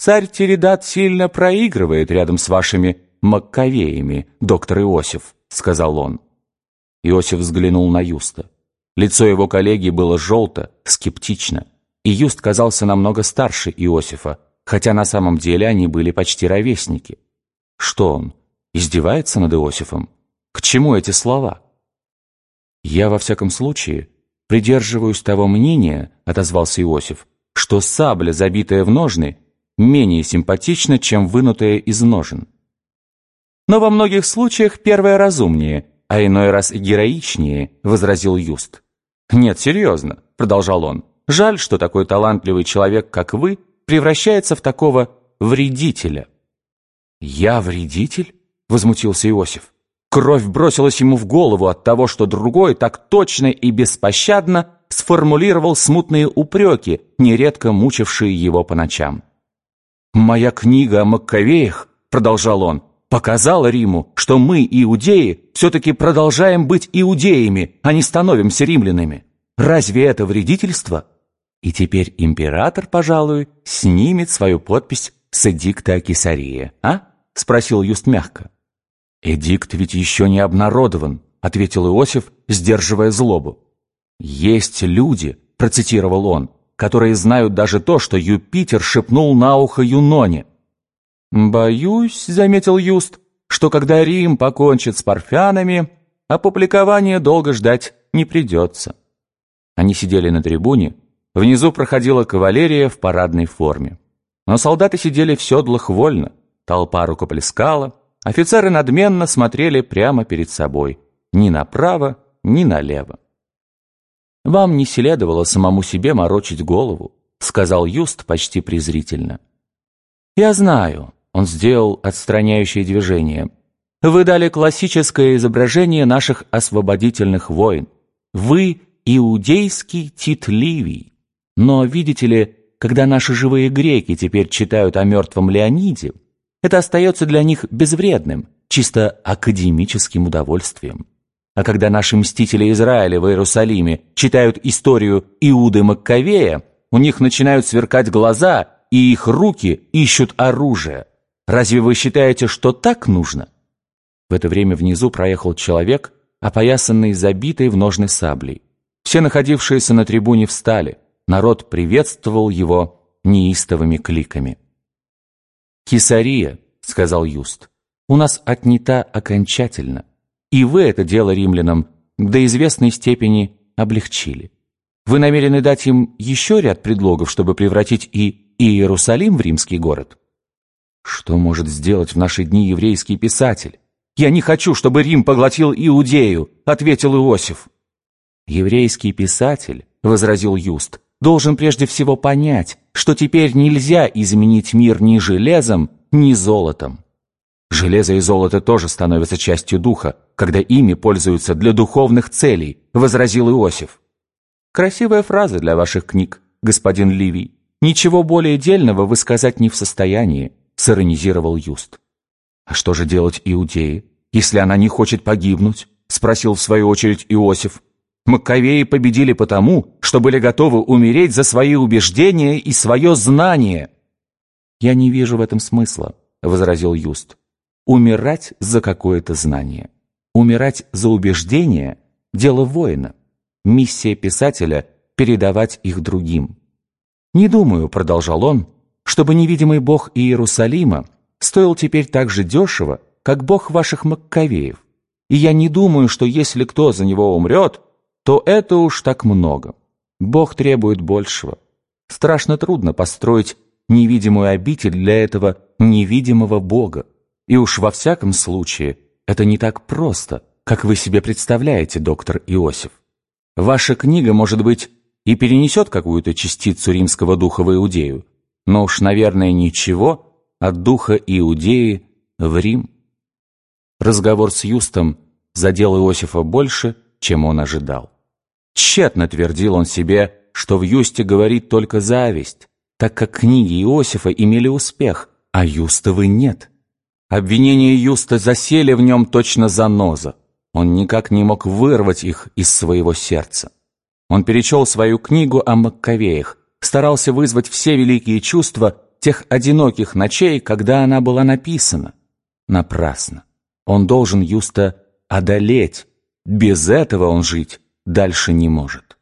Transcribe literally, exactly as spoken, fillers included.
царь Тиридат сильно проигрывает рядом с вашими Маккавеями, доктор Иосиф», — сказал он. Иосиф взглянул на Юста. Лицо его коллеги было желто, скептично, и Юст казался намного старше Иосифа, хотя на самом деле они были почти ровесники. Что он, издевается над Иосифом? К чему эти слова? «Я, во всяком случае, придерживаюсь того мнения, — отозвался Иосиф, — что сабля, забитая в ножны, менее симпатична, чем вынутая из ножен. Но во многих случаях первое разумнее, а иной раз и героичнее, — возразил Юст. «Нет, серьезно, — продолжал он, — жаль, что такой талантливый человек, как вы, превращается в такого вредителя». «Я вредитель?» — возмутился Иосиф. Кровь бросилась ему в голову от того, что другой так точно и беспощадно сформулировал смутные упреки, нередко мучившие его по ночам. «Моя книга о Маккавеях, — продолжал он, — показала Риму, что мы, иудеи, все-таки продолжаем быть иудеями, а не становимся римлянами. Разве это вредительство? И теперь император, пожалуй, снимет свою подпись с эдикта о Кесарее, а?» — спросил Юст мягко. «Эдикт ведь еще не обнародован», — ответил Иосиф, сдерживая злобу. «Есть люди, — процитировал он, — которые знают даже то, что Юпитер шепнул на ухо Юноне». «Боюсь, — заметил Юст, — что когда Рим покончит с парфянами, опубликования долго ждать не придется». Они сидели на трибуне, внизу проходила кавалерия в парадной форме. Но солдаты сидели в седлах вольно, толпа рукоплескала, офицеры надменно смотрели прямо перед собой, ни направо, ни налево. «Вам не следовало самому себе морочить голову», — сказал Юст почти презрительно. «Я знаю», — он сделал отстраняющее движение, — «вы дали классическое изображение наших освободительных войн. Вы — иудейский Тит Ливий. Но, видите ли, когда наши живые греки теперь читают о мертвом Леониде, это остается для них безвредным, чисто академическим удовольствием. А когда наши мстители Израиля в Иерусалиме читают историю Иуды Маккавея, у них начинают сверкать глаза, и их руки ищут оружие. Разве вы считаете, что так нужно?» В это время внизу проехал человек, опоясанный забитой в ножны саблей. Все находившиеся на трибуне встали. Народ приветствовал его неистовыми кликами. «Кесария, — сказал Юст, — у нас отнята окончательно, и вы это дело римлянам до известной степени облегчили. Вы намерены дать им еще ряд предлогов, чтобы превратить и Иерусалим в римский город? Что может сделать в наши дни еврейский писатель? Я не хочу, чтобы Рим поглотил Иудею, — ответил Иосиф. Еврейский писатель, — возразил Юст, — должен прежде всего понять, что теперь нельзя изменить мир ни железом, ни золотом. Железо и золото тоже становятся частью духа, когда ими пользуются для духовных целей, — возразил Иосиф. Красивая фраза для ваших книг, господин Ливий. Ничего более дельного вы сказать не в состоянии, — сиронизировал Юст. А что же делать Иудее, если она не хочет погибнуть? — спросил в свою очередь Иосиф. Маккавеи победили потому, что были готовы умереть за свои убеждения и свое знание. «Я не вижу в этом смысла», — возразил Юст. «Умирать за какое-то знание, умирать за убеждение — дело воина. Миссия писателя — передавать их другим. Не думаю, — продолжал он, — чтобы невидимый бог Иерусалима стоил теперь так же дешево, как бог ваших Маккавеев. И я не думаю, что если кто за него умрет, то это уж так много. Бог требует большего. Страшно трудно построить невидимую обитель для этого невидимого Бога. И уж во всяком случае это не так просто, как вы себе представляете, доктор Иосиф. Ваша книга, может быть, и перенесет какую-то частицу римского духа в Иудею, но уж, наверное, ничего от духа Иудеи в Рим». Разговор с Юстом задел Иосифа больше, чем он ожидал. Тщетно твердил он себе, что в Юсте говорит только зависть, так как книги Иосифа имели успех, а Юстовы нет. Обвинения Юста засели в нем точно заноза. Он никак не мог вырвать их из своего сердца. Он перечел свою книгу о Маккавеях, старался вызвать все великие чувства, тех одиноких ночей, когда она была написана. Напрасно. Он должен Юста одолеть. Без этого он жить дальше не может.